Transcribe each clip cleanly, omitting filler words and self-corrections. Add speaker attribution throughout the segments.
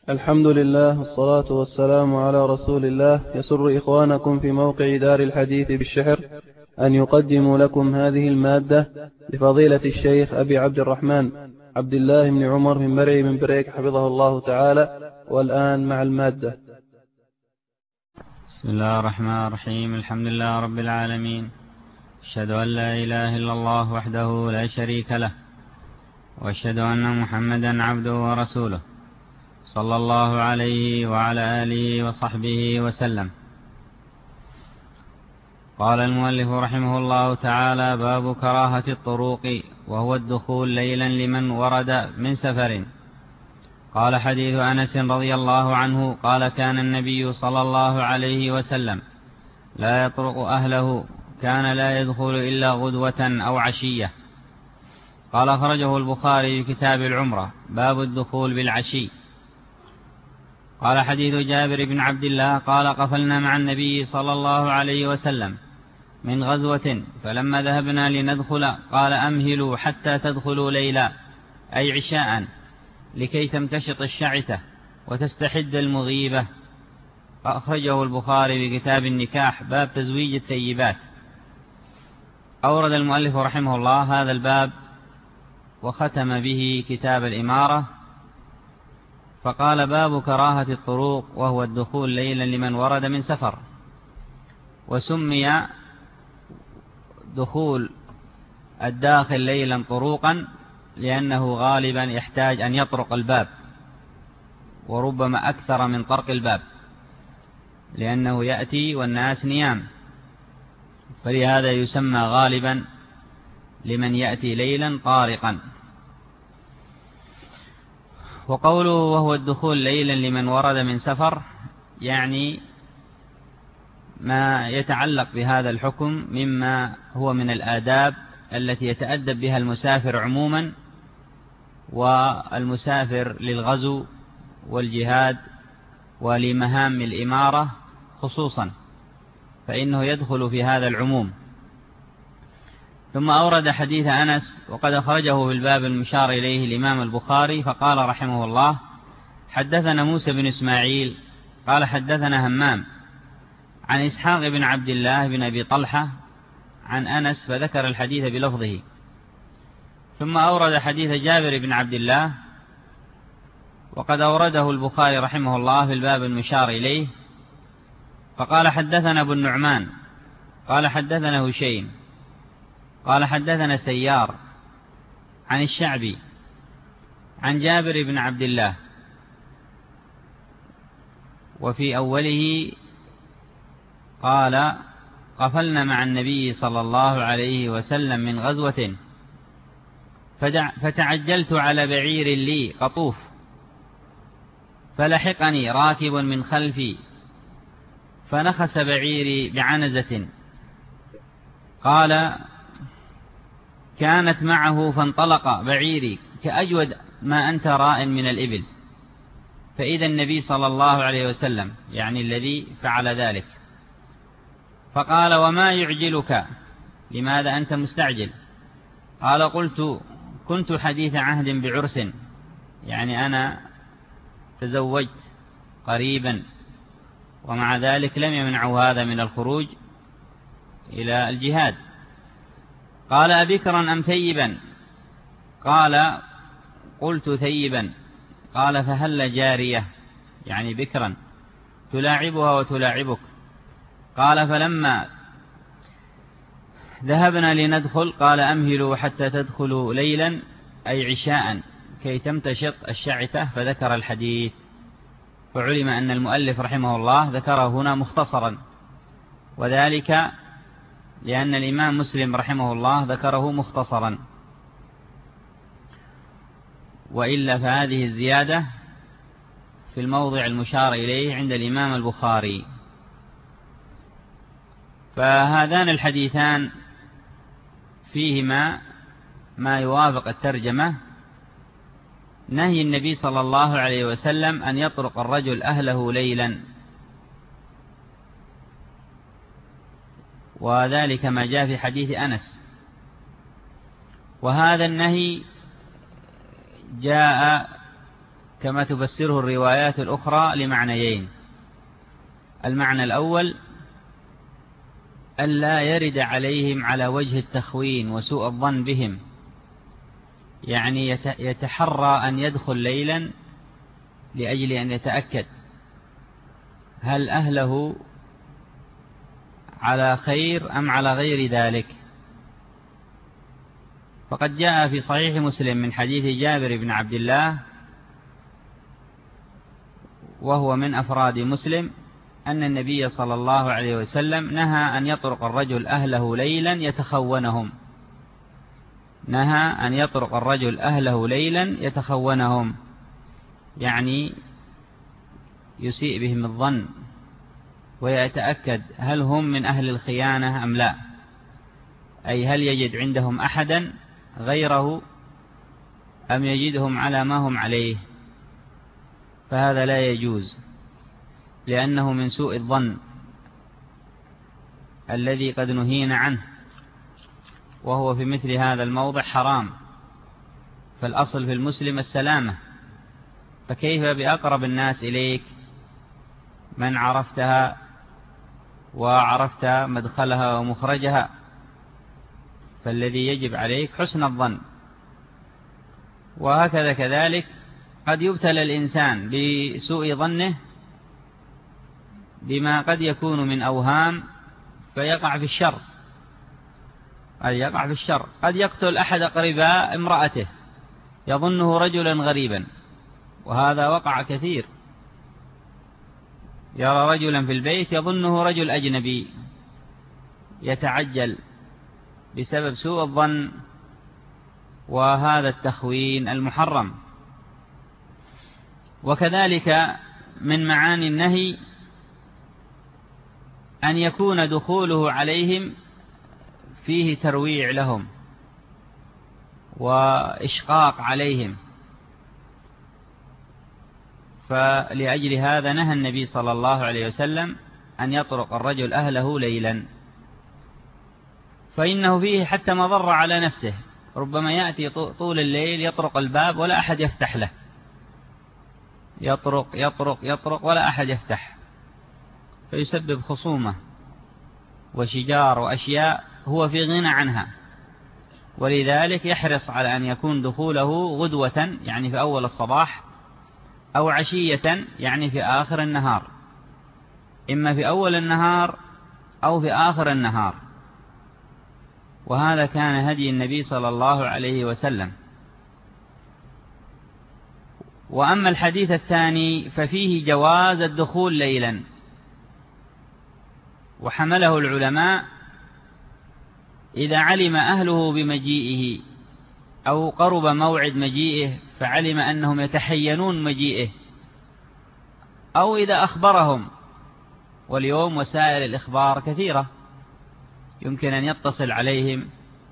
Speaker 1: الحمد لله والصلاة والسلام على رسول الله. يسر إخوانكم في موقع دار الحديث بالشحر أن يقدموا لكم هذه المادة لفضيلة الشيخ أبي عبد الرحمن عبد الله بن عمر من مرعي من بريك حفظه الله تعالى. والآن مع المادة.
Speaker 2: بسم الله الرحمن الرحيم. الحمد لله رب العالمين، أشهد أن لا إله إلا الله وحده لا شريك له، وأشهد أن محمدا عبده ورسوله، صلى الله عليه وعلى آله وصحبه وسلم. قال المؤلف رحمه الله تعالى: باب كراهة الطروق، وهو الدخول ليلا لمن ورد من سفر. قال: حديث أنس رضي الله عنه قال: كان النبي صلى الله عليه وسلم لا يطرق أهله، كان لا يدخل إلا غدوة أو عشية. قال: أخرجه البخاري في كتاب العمرة، باب الدخول بالعشي. قال: حديث جابر بن عبد الله قال: قفلنا مع النبي صلى الله عليه وسلم من غزوة، فلما ذهبنا لندخل قال: أمهلوا حتى تدخلوا ليلا، أي عشاء، لكي تمتشط الشعثة وتستحد المغيبة. أخرجه البخاري في كتاب النكاح، باب تزويج الثيبات. أورد المؤلف رحمه الله هذا الباب وختم به كتاب الإمارة، فقال: باب كراهة الطروق، وهو الدخول ليلا لمن ورد من سفر. وسمي دخول الداخل ليلا طروقا لأنه غالبا يحتاج أن يطرق الباب، وربما أكثر من طرق الباب، لأنه يأتي والناس نيام، فلهذا يسمى غالبا لمن يأتي ليلا طارقا. وقوله وهو الدخول ليلا لمن ورد من سفر، يعني ما يتعلق بهذا الحكم مما هو من الآداب التي يتأدب بها المسافر عموما، والمسافر للغزو والجهاد ولمهام الإمارة خصوصا، فإنه يدخل في هذا العموم. ثم أورد حديث أنس، وقد أخرجه في الباب المشار إليه الإمام البخاري، فقال رحمه الله: حدثنا موسى بن إسماعيل قال: حدثنا همام عن إسحاق بن عبد الله بن أبي طلحة عن أنس، فذكر الحديث بلفظه. ثم أورد حديث جابر بن عبد الله، وقد أورده البخاري رحمه الله في الباب المشار إليه، فقال: حدثنا أبو النعمان قال: حدثنا هشيم قال: حدثنا سيار عن الشعبي عن جابر بن عبد الله. وفي أوله قال: قفلنا مع النبي صلى الله عليه وسلم من غزوة، فتعجلت على بعير لي قطوف، فلحقني راكب من خلفي فنخس بعيري بعنزة. قال: كانت معه فانطلق بعيري كأجود ما أنت راء من الإبل، فإذا النبي صلى الله عليه وسلم، يعني الذي فعل ذلك، فقال: وما يعجلك؟ لماذا أنت مستعجل؟ قال: كنت حديث عهد بعرس، يعني أنا تزوجت قريبا، ومع ذلك لم يمنعه هذا من الخروج إلى الجهاد. قال: أبكرا أم ثيبا؟ قال: قلت ثيبا. قال: فهل جارية، يعني بكرا، تلاعبها وتلاعبك؟ قال: فلما ذهبنا لندخل قال: أمهلوا حتى تدخلوا ليلا، أي عشاء، كي تمتشط الشعثة، فذكر الحديث. فعلم أن المؤلف رحمه الله ذكره هنا مختصرا، وذلك لأن الإمام مسلم رحمه الله ذكره مختصرا، وإلا فهذه الزيادة في الموضع المشار إليه عند الإمام البخاري. فهذان الحديثان فيهما ما يوافق الترجمة: نهي النبي صلى الله عليه وسلم أن يطرق الرجل أهله ليلا، وذلك ما جاء في حديث أنس. وهذا النهي جاء كما تفسره الروايات الأخرى لمعنيين. المعنى الأول ألا يرد عليهم على وجه التخوين وسوء الظن بهم، يعني يتحرى أن يدخل ليلا لأجل أن يتأكد هل أهله على خير أم على غير ذلك. فقد جاء في صحيح مسلم من حديث جابر بن عبد الله وهو من أفراد مسلم أن النبي صلى الله عليه وسلم نهى أن يطرق الرجل أهله ليلا يتخونهم، نهى أن يطرق الرجل أهله ليلا يتخونهم، يعني يسيء بهم الظن ويتأكد هل هم من أهل الخيانة أم لا، أي هل يجد عندهم أحدا غيره أم يجدهم على ما هم عليه. فهذا لا يجوز، لأنه من سوء الظن الذي قد نهينا عنه، وهو في مثل هذا الموضع حرام. فالأصل في المسلم السلامة، فكيف بأقرب الناس إليك من عرفتها وعرفت مدخلها ومخرجها؟ فالذي يجب عليك حسن الظن. وهكذا كذلك قد يبتلى الإنسان بسوء ظنه بما قد يكون من أوهام فيقع في الشر، قد يقتل أحد أقرباء امرأته يظنه رجلا غريبا، وهذا وقع كثير. يرى رجلا في البيت يظنه رجل أجنبي، يتعجل بسبب سوء الظن، وهذا التخوين المحرم. وكذلك من معاني النهي أن يكون دخوله عليهم فيه ترويع لهم وإشقاق عليهم، فلأجل هذا نهى النبي صلى الله عليه وسلم أن يطرق الرجل أهله ليلا، فإنه فيه حتى مضر على نفسه. ربما يأتي طول الليل يطرق الباب ولا أحد يفتح له، يطرق ولا أحد يفتح، فيسبب خصومة وشجار وأشياء هو في غنى عنها. ولذلك يحرص على أن يكون دخوله غدوة، يعني في أول الصباح، أو عشية، يعني في آخر النهار، إما في أول النهار أو في آخر النهار. وهذا كان هدي النبي صلى الله عليه وسلم. وأما الحديث الثاني ففيه جواز الدخول ليلا، وحمله العلماء إذا علم أهله بمجيئه أو قرب موعد مجيئه فعلم أنهم يتحينون مجيئه، أو إذا أخبرهم. واليوم وسائل الإخبار كثيرة، يمكن أن يتصل عليهم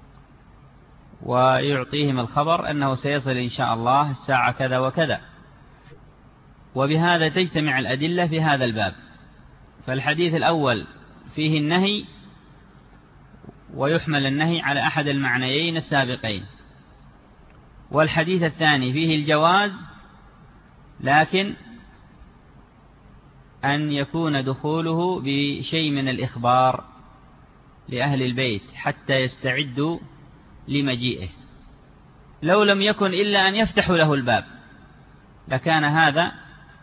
Speaker 2: ويعطيهم الخبر أنه سيصل إن شاء الله الساعة كذا وكذا، وبهذا تجتمع الأدلة في هذا الباب. فالحديث الأول فيه النهي، ويحمل النهي على أحد المعنيين السابقين، والحديث الثاني فيه الجواز، لكن أن يكون دخوله بشيء من الإخبار لأهل البيت حتى يستعدوا لمجيئه. لو لم يكن إلا أن يفتحوا له الباب لكان هذا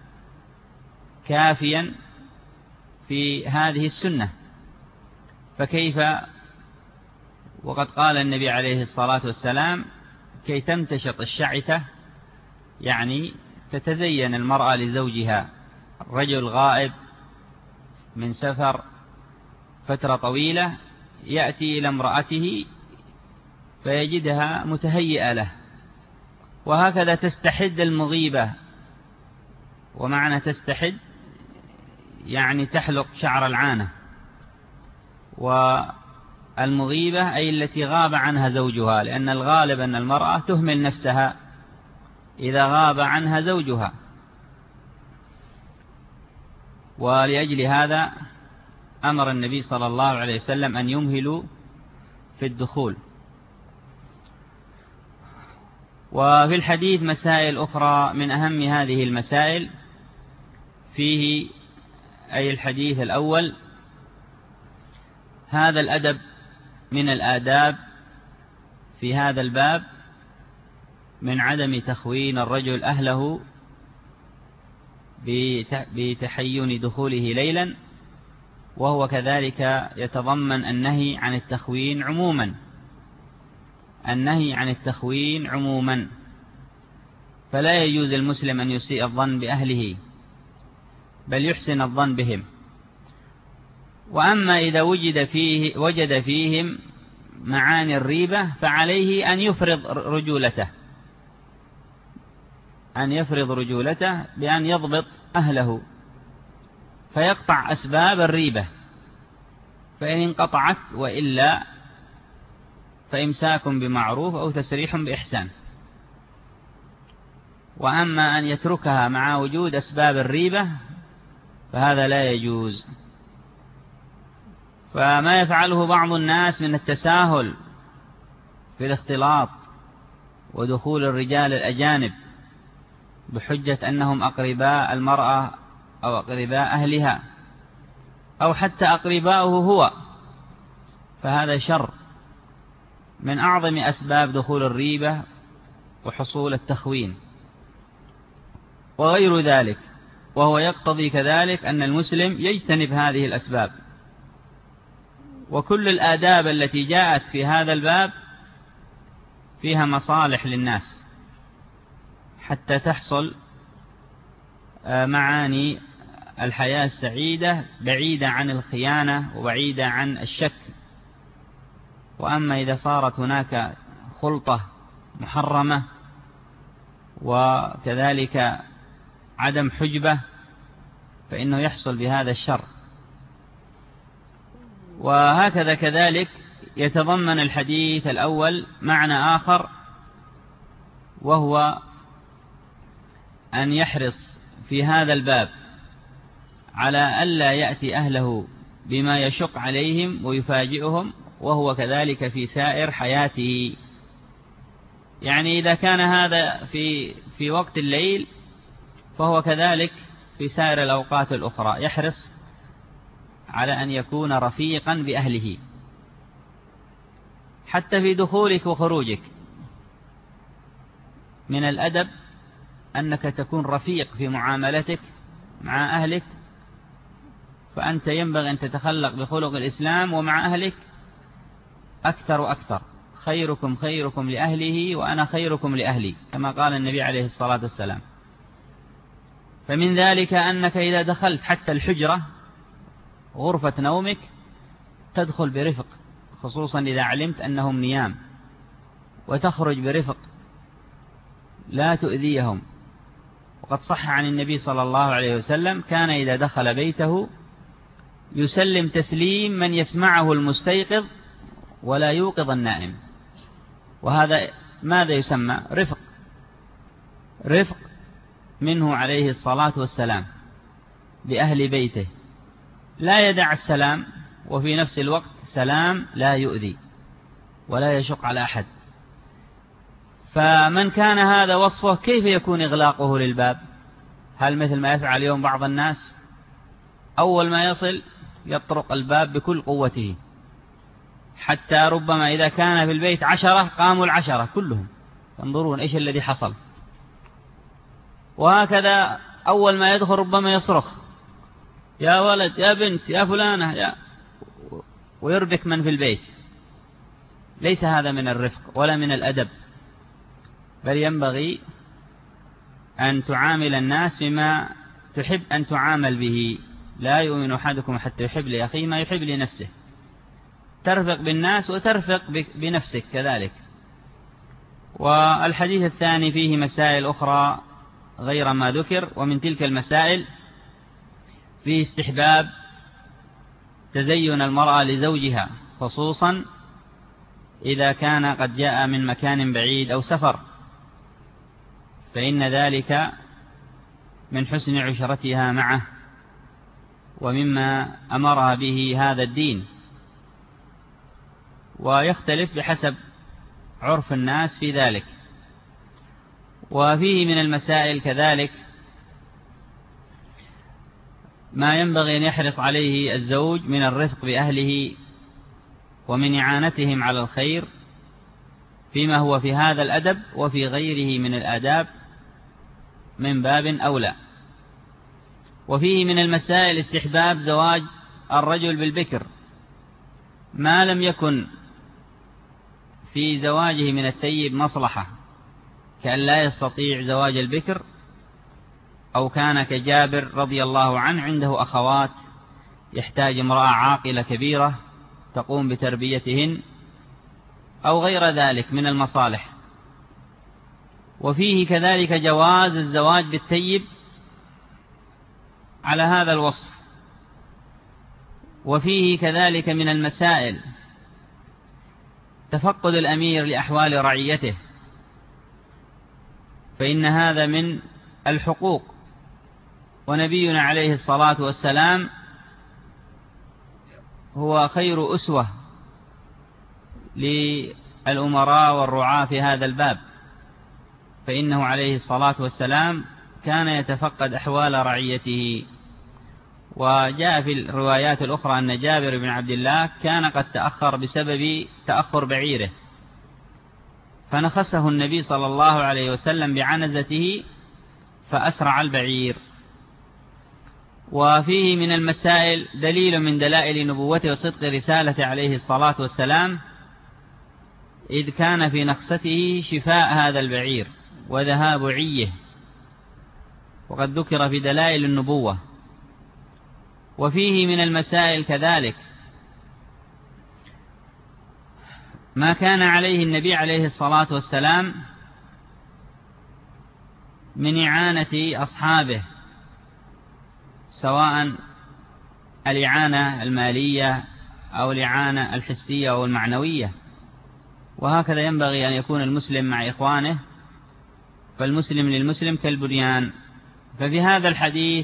Speaker 2: كافيا في هذه السنة. فكيف وقد قال النبي عليه الصلاة والسلام كي تمتشط الشعثة، يعني تتزين المرأة لزوجها. الرجل غائب من سفر فترة طويلة يأتي إلى امرأته فيجدها متهيئة له، وهكذا تستحد المغيبة. ومعنى تستحد يعني تحلق شعر العانة، والمغيبة أي التي غاب عنها زوجها، لأن الغالب أن المرأة تهمل نفسها إذا غاب عنها زوجها. ولأجل هذا أمر النبي صلى الله عليه وسلم أن يمهلوا في الدخول. وفي الحديث مسائل أخرى، من أهم هذه المسائل فيه أي الحديث الأول: هذا الأدب من الآداب في هذا الباب من عدم تخوين الرجل أهله بتحين دخوله ليلا، وهو كذلك يتضمن النهي عن التخوين عموما، النهي عن التخوين عموما، فلا يجوز المسلم أن يسيء الظن بأهله بل يحسن الظن بهم. وأما إذا وجد فيهم معاني الريبة فعليه أن يفرض رجولته بأن يضبط أهله فيقطع أسباب الريبة، فإن انقطعت وإلا فإمساك بمعروف أو تسريح بإحسان. وأما أن يتركها مع وجود أسباب الريبة فهذا لا يجوز. فما يفعله بعض الناس من التساهل في الاختلاط ودخول الرجال الأجانب بحجة أنهم أقرباء المرأة أو أقرباء أهلها أو حتى أقرباؤه هو، فهذا شر من أعظم أسباب دخول الريبة وحصول التخوين وغير ذلك، وهو يقتضي كذلك أن المسلم يجتنب هذه الأسباب. وكل الآداب التي جاءت في هذا الباب فيها مصالح للناس حتى تحصل معاني الحياة السعيدة بعيدة عن الخيانة وبعيدة عن الشك. وأما إذا صارت هناك خلطة محرمة وكذلك عدم حجبة فإنه يحصل بهذا الشر. وهكذا كذلك يتضمن الحديث الأول معنى آخر، وهو أن يحرص في هذا الباب على ألا يأتي أهله بما يشق عليهم ويفاجئهم، وهو كذلك في سائر حياته. يعني إذا كان هذا في وقت الليل فهو كذلك في سائر الأوقات الأخرى يحرص على أن يكون رفيقا بأهله، حتى في دخولك وخروجك من الأدب أنك تكون رفيق في معاملتك مع أهلك، فأنت ينبغي أن تتخلق بخلق الإسلام ومع أهلك أكثر وأكثر. خيركم خيركم لأهله وأنا خيركم لأهلي، كما قال النبي عليه الصلاة والسلام. فمن ذلك أنك إذا دخلت حتى الحجرة غرفة نومك تدخل برفق، خصوصا إذا علمت أنهم نيام، وتخرج برفق لا تؤذيهم. وقد صح عن النبي صلى الله عليه وسلم كان إذا دخل بيته يسلم تسليم من يسمعه المستيقظ ولا يوقظ النائم. وهذا ماذا يسمى؟ رفق منه عليه الصلاة والسلام بأهل بيته، لا يدع السلام وفي نفس الوقت سلام لا يؤذي ولا يشق على أحد. فمن كان هذا وصفه كيف يكون إغلاقه للباب؟ هل مثل ما يفعل اليوم بعض الناس أول ما يصل يطرق الباب بكل قوته، حتى ربما إذا كان في البيت 10 قاموا 10 كلهم ينظرون إيش الذي حصل. وهكذا أول ما يدخل ربما يصرخ يا ولد يا بنت يا فلانة ويربك من في البيت. ليس هذا من الرفق ولا من الأدب، بل ينبغي أن تعامل الناس بما تحب أن تعامل به. لا يؤمن أحدكم حتى يحب لأخيه ما يحب لنفسه. ترفق بالناس وترفق بنفسك كذلك. والحديث الثاني فيه مسائل أخرى غير ما ذكر، ومن تلك المسائل فيه استحباب تزين المرأة لزوجها، خصوصا إذا كان قد جاء من مكان بعيد أو سفر، فإن ذلك من حسن عشرتها معه ومما أمرها به هذا الدين. ويختلف بحسب عرف الناس في ذلك. وفيه من المسائل كذلك ما ينبغي أن يحرص عليه الزوج من الرفق بأهله ومن إعانتهم على الخير فيما هو في هذا الأدب وفي غيره من الآداب من باب أولى. وفيه من المسائل استحباب زواج الرجل بالبكر ما لم يكن في زواجه من الثيب مصلحة، كأن لا يستطيع زواج البكر، أو كان كجابر رضي الله عنه عنده أخوات يحتاج امرأة عاقلة كبيرة تقوم بتربيتهن، أو غير ذلك من المصالح. وفيه كذلك جواز الزواج بالثيب على هذا الوصف. وفيه كذلك من المسائل تفقد الأمير لأحوال رعيته، فإن هذا من الحقوق، ونبينا عليه الصلاة والسلام هو خير أسوة للأمراء والرعاة في هذا الباب، فإنه عليه الصلاة والسلام كان يتفقد أحوال رعيته. وجاء في الروايات الأخرى أن جابر بن عبد الله كان قد تأخر بسبب تأخر بعيره، فنخسه النبي صلى الله عليه وسلم بعنزته فأسرع البعير. وفيه من المسائل دليل من دلائل نبوته وصدق رسالته عليه الصلاة والسلام، إذ كان في نخسته شفاء هذا البعير وذهاب عيه، وقد ذكر في دلائل النبوة. وفيه من المسائل كذلك ما كان عليه النبي عليه الصلاة والسلام من إعانة أصحابه، سواء الإعانة المالية أو الإعانة الحسية أو المعنوية. وهكذا ينبغي أن يكون المسلم مع إخوانه، فالمسلم للمسلم كالبنيان. ففي هذا الحديث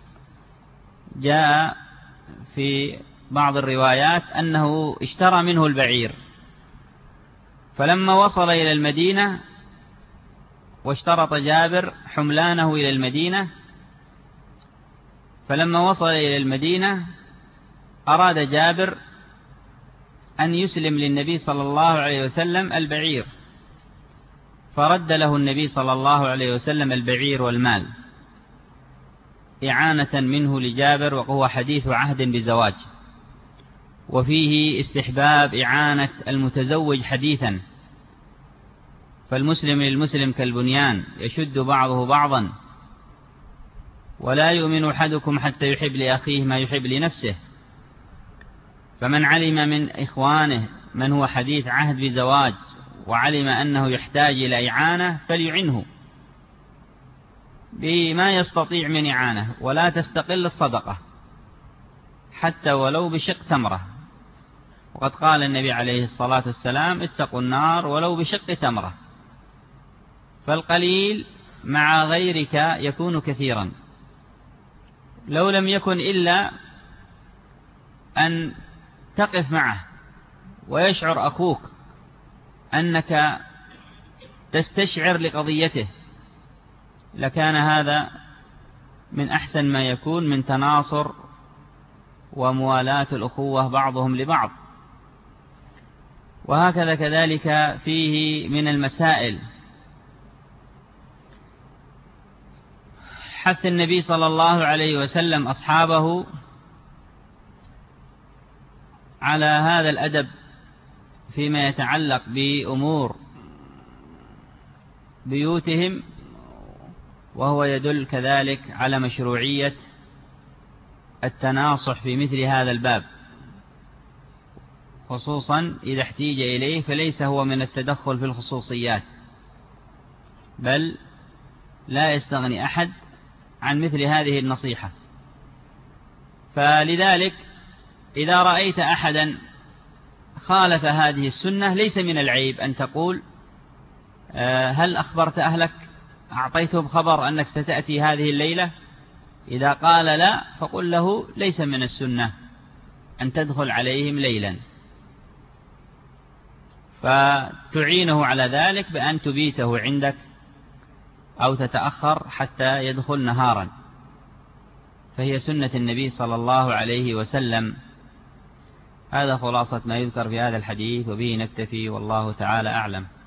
Speaker 2: جاء في بعض الروايات أنه اشترى منه البعير، فلما وصل إلى المدينة واشترط جابر حملانه إلى المدينة، فلما وصل إلى المدينة أراد جابر أن يسلم للنبي صلى الله عليه وسلم البعير، فرد له النبي صلى الله عليه وسلم البعير والمال إعانة منه لجابر، وهو حديث عهد بزواج. وفيه استحباب إعانة المتزوج حديثا، فالمسلم للمسلم كالبنيان يشد بعضه بعضا، ولا يؤمن أحدكم حتى يحب لأخيه ما يحب لنفسه. فمن علم من إخوانه من هو حديث عهد بزواج وعلم أنه يحتاج إلى إعانة فليعنه بما يستطيع من إعانة، ولا تستقل الصدقة حتى ولو بشق تمرة. وقد قال النبي عليه الصلاة والسلام اتقوا النار ولو بشق تمرة. فالقليل مع غيرك يكون كثيرا، لو لم يكن إلا أن تقف معه ويشعر أخوك أنك تستشعر لقضيته، لكان هذا من أحسن ما يكون من تناصر وموالاة الأخوة بعضهم لبعض. وهكذا كذلك فيه من المسائل حث النبي صلى الله عليه وسلم أصحابه على هذا الأدب فيما يتعلق بأمور بيوتهم، وهو يدل كذلك على مشروعية التناصح في مثل هذا الباب، خصوصا إذا احتيج إليه، فليس هو من التدخل في الخصوصيات، بل لا يستغني أحد عن مثل هذه النصيحة. فلذلك إذا رأيت أحدا خالف هذه السنة ليس من العيب أن تقول هل أخبرت أهلك، أعطيتهم خبر أنك ستأتي هذه الليلة؟ إذا قال لا فقل له ليس من السنة أن تدخل عليهم ليلا، فتعينه على ذلك بأن تبيته عندك أو تتأخر حتى يدخل نهارا، فهي سنة النبي صلى الله عليه وسلم. هذا خلاصة ما يذكر في هذا الحديث، وبه نكتفي، والله تعالى أعلم.